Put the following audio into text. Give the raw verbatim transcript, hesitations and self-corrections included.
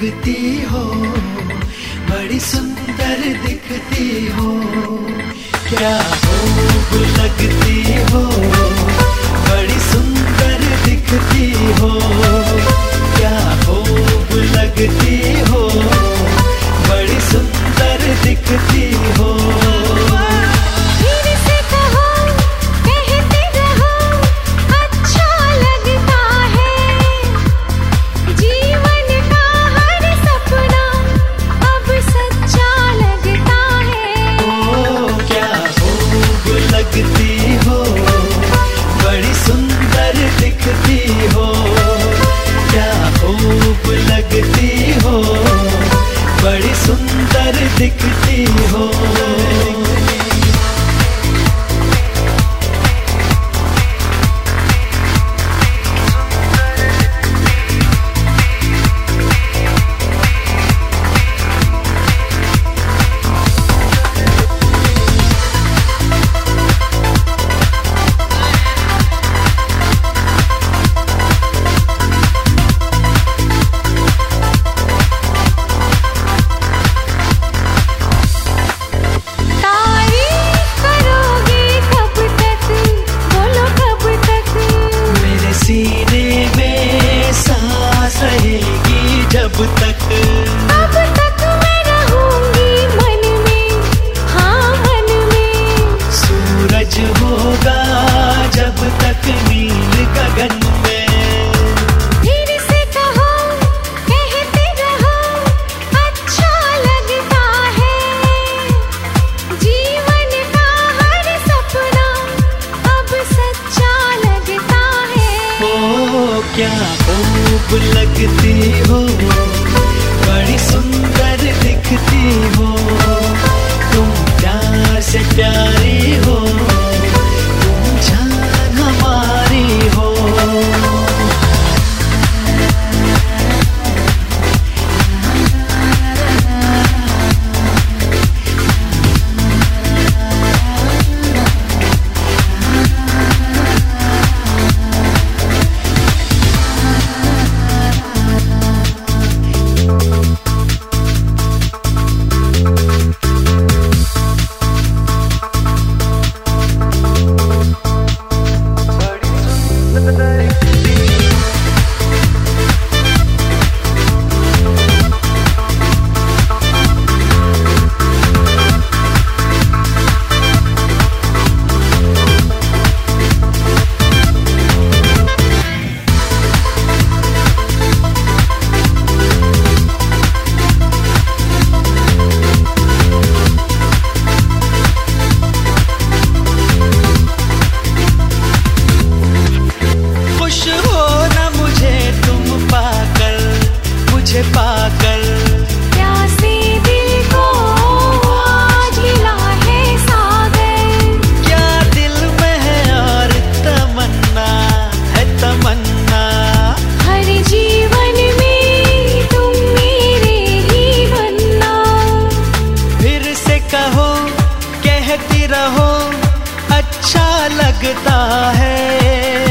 लगती हो, बड़ी सुंदर दिखती हो। क्या खूब लगती हो, बड़ी सुंदर दिखती हो। क्या खूब लगती हो, बड़ी सुंदर दिखती हो। बड़ी सुंदर दिखती हो। जब तक अब तक मैं रहूंगी मन में, हाँ मन में। सूरज होगा जब तक नील गगन में। फिर से कहो, कहते रहो, अच्छा लगता है। जीवन का हर सपना अब सच्चा लगता है। ओ क्या खूब लगती हो, बड़ी सुंदर दिखती हो। तुम प्यार से प्यारी हो, तुम जान हमारी हो। पागल प्यासे दिल को आज मिला है सागर। क्या दिल में है और तमन्ना है तमन्ना। हर जीवन में तुम मेरे ही बनना। फिर से कहो, कहती रहो, अच्छा लगता है।